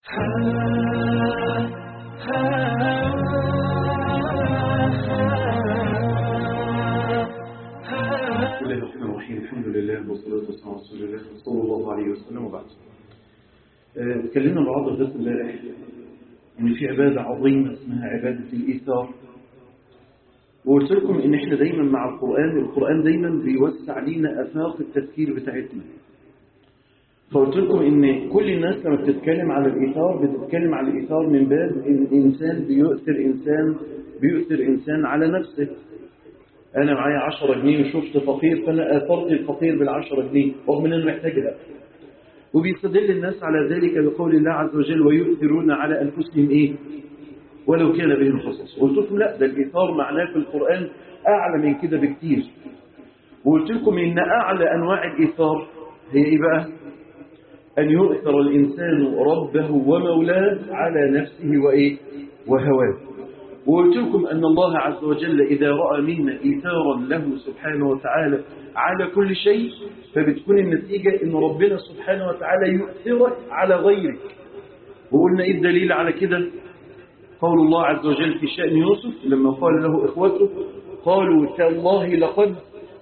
بسم الله الرحمن الرحيم. الحمد لله والصلاة والسلام على رسول الله صلى الله عليه وسلم وبعد. تكلمنا مع بعض الدرس امبارح ان في عبادة عظيمة اسمها عبادة الإيثار، وقلت لكم ان احنا دايما مع القرآن دايما بيوسع لينا آفاق التفكير بتاعتنا. فقلت لكم ان كل الناس لما بتتكلم على الإيثار بتتكلم على الإيثار من باب ان انسان بيؤثر انسان على نفسه. أنا معايا 10 جنيه وشفت فقير فأنا آثرت الفقير بال10 جنيه رغم أنه محتاجها. وبيستدل الناس على ذلك بقول الله عز وجل ويؤثرون على أنفسهم إيه؟ ولو كان بهم خصاصة. قلت لكم لا، ده الإيثار معناه في القرآن أعلى من كده بكتير. وقلت لكم إن أعلى أنواع الإيثار هي إيه بقى؟ أن يؤثر الإنسان ربه ومولاه على نفسه وإيه؟ وهواه. وقلت لكم أن الله عز وجل إذا رأى منا إيثارا له سبحانه وتعالى على كل شيء فبتكون النتيجة أن ربنا سبحانه وتعالى يؤثرك على غيرك. وقلنا إيه الدليل على كده؟ قول الله عز وجل في شأن يوسف لما قال له إخوته قالوا تالله لقد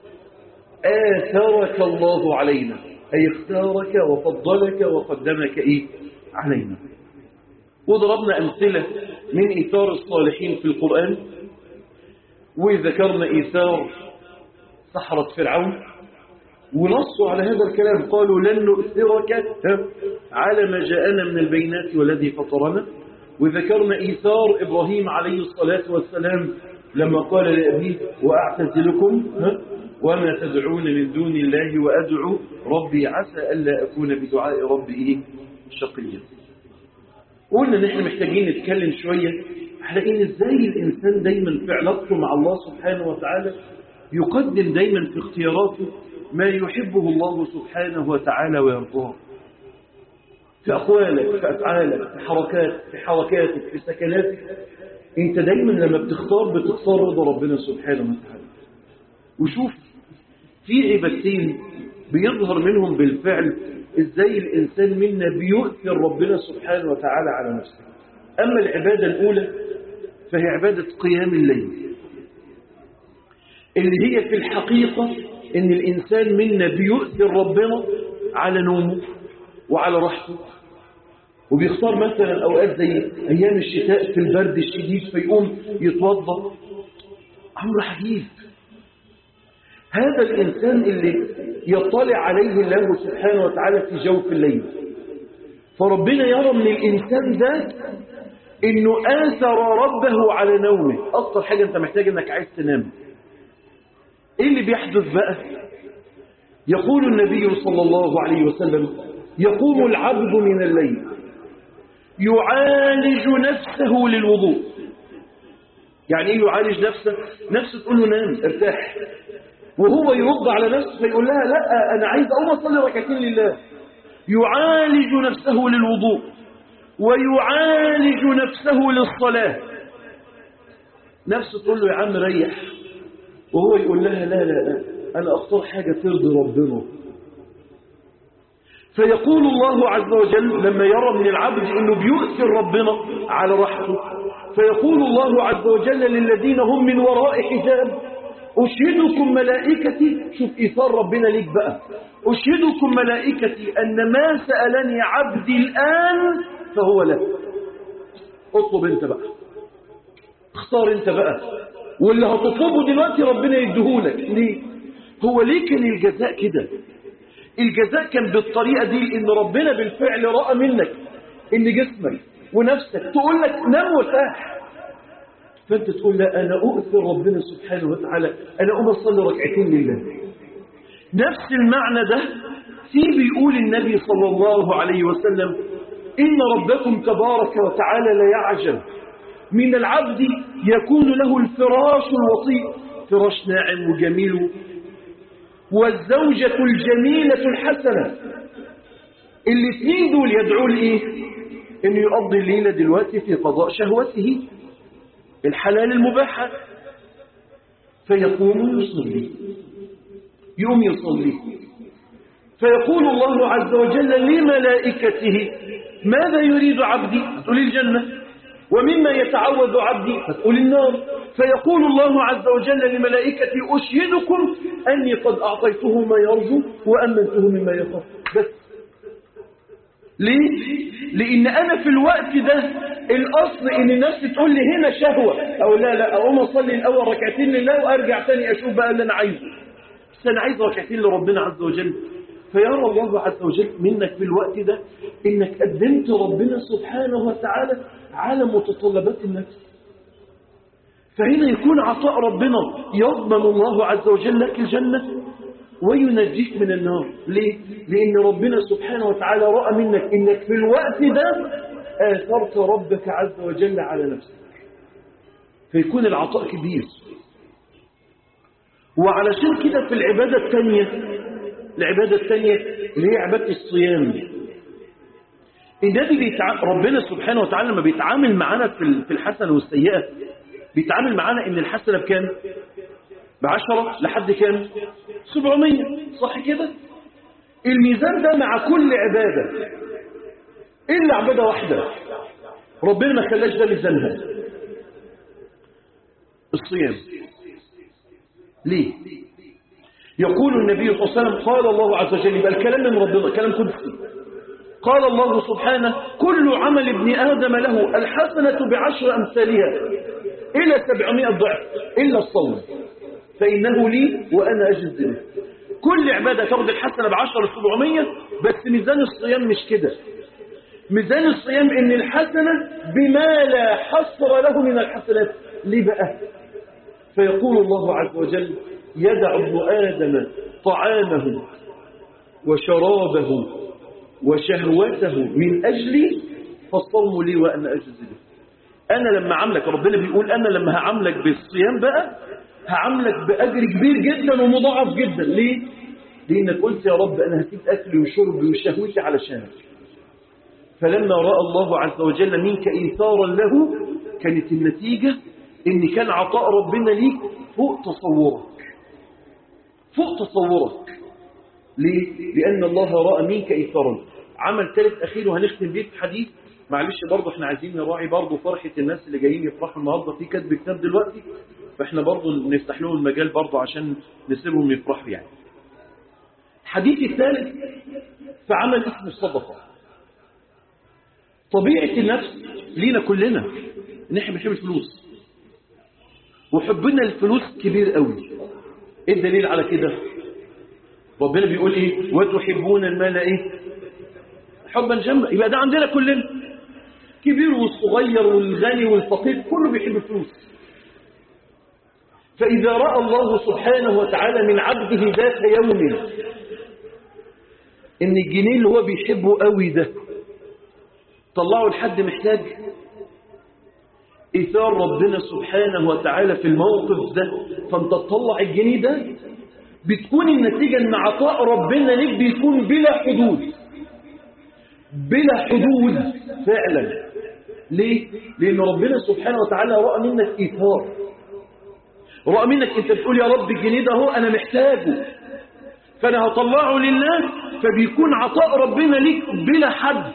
آثرك الله علينا، أي اختارك وفضلك وقدمك إيه علينا. وضربنا أمثلة من إيثار الصالحين في القرآن، وذكرنا إيثار سحرة فرعون ونصوا على هذا الكلام قالوا لن نؤثرك على ما جاءنا من البينات والذي فطرنا. وذكرنا إيثار إبراهيم عليه الصلاة والسلام لما قال لأبيه وأعتزلكم وما تدعون من دون الله وأدعو ربي عسى ألا أكون بدعاء ربي شقيا. قلنا ان احنا محتاجين نتكلم شوية على ان ازاي الانسان دايما في علاقته مع الله سبحانه وتعالى يقدم دايما في اختياراته ما يحبه الله سبحانه وتعالى ويرضاه، في اقوالك، في افعالك، في حركاتك، في سكناتك. انت دايما لما بتختار رضا ربنا سبحانه وتعالى. وشوف في عبادتين بيظهر منهم بالفعل ازاي الانسان منا بيؤثر ربنا سبحانه وتعالى على نفسه. اما العبادة الاولى فهي عبادة قيام الليل، اللي هي في الحقيقة ان الانسان منا بيؤثر ربنا على نومه وعلى راحته. وبيختار مثلا اوقات زي ايام الشتاء في البرد الشديد فيقوم يتوضا. امر عجيب. هذا الإنسان اللي يطلع عليه الله سبحانه وتعالى في جوف الليل، فربنا يرى من الإنسان ده إنه آثر ربه على نومه. أكتر حاجة أنت محتاج إنك عايز تنام. إيه اللي بيحدث بقى؟ يقول النبي صلى الله عليه وسلم يقوم العبد من الليل يعالج نفسه للوضوء. يعني إيه يعالج نفسه؟ نفسه تقول له نام ارتاح، وهو يرد على نفسه فيقول لها لا أنا عايز أقوم أصلي ركعتين لله. يعالج نفسه للوضوء ويعالج نفسه للصلاة. نفسه تقول له يا عم ريح، وهو يقول لها لا أنا أختار حاجة ترضي ربنا. فيقول الله عز وجل لما يرى من العبد أنه بيؤثر ربنا على راحته، فيقول الله عز وجل للذين هم من وراء حجاب أشهدكم ملائكتي. شوف إيثار ربنا ليك بقى. أشهدكم ملائكتي أن ما سألني عبدي الآن فهو له. اطلب انت بقى، اختار انت بقى، واللي هتطلبه دلوقتي ربنا يديهولك. ليه؟ هو ليه كان الجزاء كده؟ الجزاء كان بالطريقة دي لأن ربنا بالفعل رأى منك إن جسمك ونفسك تقول لك نام وارتاح، فأنت تقول لا أنا أؤثر ربنا سبحانه وتعالى، أنا أقوم أصلي ركعتين لله. نفس المعنى ده فيه بيقول النبي صلى الله عليه وسلم إن ربكم تبارك وتعالى لا يعجب من العبد يكون له الفراش الوطيء، فراش ناعم وجميل، والزوجة الجميلة الحسنة. الاثنين دول يدعوا لإيه؟ إنه يقضي الليلة دلوقتي في قضاء شهوته الحلال المباحة، فيقوم يصلي، يصلي. فيقول الله عز وجل لملائكته ماذا يريد عبدي؟ تقول الجنة. ومما يتعوذ عبدي؟ فتقول النار. فيقول الله عز وجل لملائكتي أشهدكم أني قد أعطيته ما يرجو وأمنته مما يخاف. بس ليه؟ لأن أنا في الوقت ده الأصل إن النفس تقول لي هنا شهوة، أو لا أقوم أصلي الأول ركعتين لله وأرجع تاني أشوف بقى اللي أنا عايزه، بس أنا عايز ركعتين لربنا عز وجل. فيرى الله عز وجل منك في الوقت ده إنك قدمت ربنا سبحانه وتعالى على متطلبات النفس. فهنا يكون عطاء ربنا، يضمن الله عز وجل لك الجنة وينجيك من النار. ليه؟ لأن ربنا سبحانه وتعالى رأى منك إنك في الوقت ده آثرت ربك عز وجل على نفسك، فيكون العطاء كبير. وعلشان كده في العبادة الثانية اللي هي عبادة الصيام، النبي ربنا سبحانه وتعالى لما بيتعامل معنا في الحسنة والسيئة بيتعامل معنا إن الحسنة بكام؟ ب10 لحد كام؟ 700، صح كده؟ الميزان ده مع كل عبادة إلا عبادة واحدة ربنا ما خلاش ده ميزانها، الصيام. ليه؟ يقول النبي صلى الله عليه وسلم قال الله عز وجل، يبقى الكلام من ربنا كلام قدسي. قال الله سبحانه كل عمل ابن آدم له الحسنة ب10 أمثالها إلى 700 ضعف إلا الصوم فإنه لي وأنا أجزي به. كل عبادة تاخد الحسنة ب10 700، بس ميزان الصيام مش كده. ميزان الصيام إن الحسنة بما لا حصر له من الحسنات. ليه بقى؟ فيقول الله عز وجل يدع ابن آدم طعامه وشرابه وشهوته من أجلي فالصوم لي وأنا أجزي به. أنا لما عاملك، ربنا بيقول أنا لما هعاملك بالصيام بقى هعاملك بأجر كبير جدا ومضاعف جدا. ليه؟ لأنك قلت يا رب أنا هسيب أكلي وشربي وشهوتي علشانك. فلما رأى الله عز وجل منك إيثارا له كانت النتيجة إن كان عطاء ربنا ليك فوق تصورك. ليه؟ لأن الله رأى منك إيثارا. عمل ثالث أخير وهنختم بيه في حديث، معلش برضه احنا عايزين نراعي برضه فرحة الناس اللي جايين يفرحوا النهارده في كتب كتاب دلوقتي، فاحنا برضه نفتح لهم المجال برضه عشان نسيبهم يفرحوا يعني. الحديث الثالث في عمل اسمه الصدقة. طبيعة النفس لينا كلنا ان احنا بنحب الفلوس، وحبنا الفلوس كبير قوي. ايه الدليل على كده؟ ربنا بيقول ايه؟ وتحبون المال ايه؟ حبا جما. يبقى ده عندنا كلنا، كبير والصغير والغني والفقير كله بيحب الفلوس. فإذا رأى الله سبحانه وتعالى من عبده ذات يوم إن الجنيه اللي هو بيحبه قوي ده طلعه لحد محتاج، إيثار ربنا سبحانه وتعالى في الموقف ده، فأنت تطلع الجنيه ده بتكون النتيجة إن عطاء ربنا لك بيكون بلا حدود فعلا. ليه؟ لأن ربنا سبحانه وتعالى رأى منك إيثار، رأى منك أنت بتقول يا رب الجنيه ده هو أنا محتاجه فأنا هطلعه لله، فبيكون عطاء ربنا ليك بلا حد.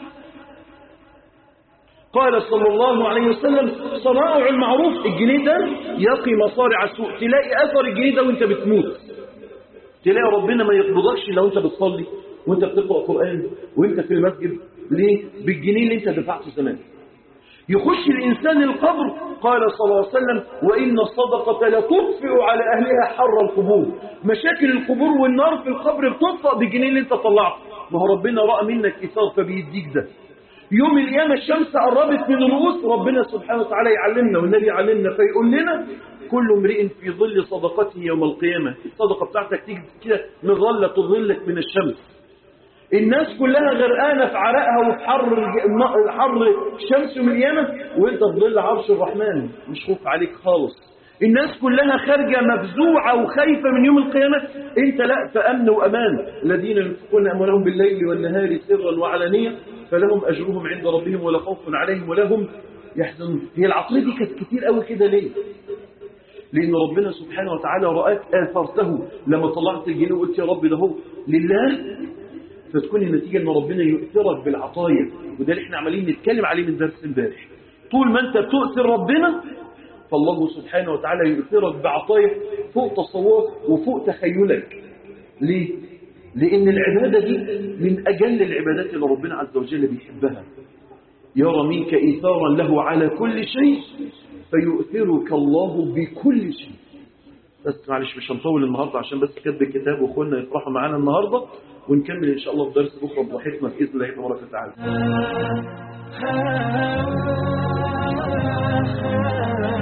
قال صلى الله عليه وسلم صنائع المعروف، الجنيه ده يقي مصارع السوء. تلاقي أثر الجنيه ده وانت بتموت، تلاقي ربنا ما يقبضكش لو انت بتصلي وانت بتقرأ قرآن وانت في المسجد. ليه؟ بالجنيه اللي انت دفعته زمان. يخش الإنسان القبر، قال صلى الله عليه وسلم وإن الصدقة لتطفئ على أهلها حر القبور. مشاكل القبور والنار في القبر بتطفئ بالجنيه اللي انت طلعته. ما هو ربنا رأى منك إيثار فبيديك ده. يوم القيامة الشمس قربت من الرؤوس، ربنا سبحانه وتعالى يعلمنا والنبي يعلمنا فيقول لنا كل امرئ في ظل صدقته يوم القيامة. الصدقة بتاعتك تيجي كده مظلة تظلك من الشمس. الناس كلها غرقانة في عرقها وفي حر الشمس يوم القيامة، وانت في ظل عرش الرحمن مش خوف عليك خالص. الناس كلها خارجة مفزوعة وخايفة من يوم القيامة، انت لا، فأمن وأمان. الذين ينفقون أموالهم بالليل والنهار سرا وعلانية فلهم أجرهم عند ربهم ولا خوف عليهم ولا هم يحزنون. هي العقلية دي كانت كتير قوي كده ليه؟ لأن ربنا سبحانه وتعالى رأاك آثرته لما طلعت الجنيه وقلت يا رب ده هو لله، فتكون النتيجة ان ربنا يؤثرك بالعطايا، وده اللي احنا عمالين نتكلم عليه من درس امبارح. طول ما انت بتؤثر ربنا فالله سبحانه وتعالى يؤثرك بعطايا فوق تصورك وفوق تخيلك. ليه؟ لأن العبادة دي من أجل العبادات اللي ربنا عز وجل بيحبها. يرى منك إيثارا له على كل شيء فيؤثرك الله بكل شيء. بس معلش مش هنطول النهاردة عشان بس كتب الكتاب وأخونا يفرحوا معانا النهاردة، ونكمل إن شاء الله في درس بكرة براحتنا بإذن الله تبارك وتعالى.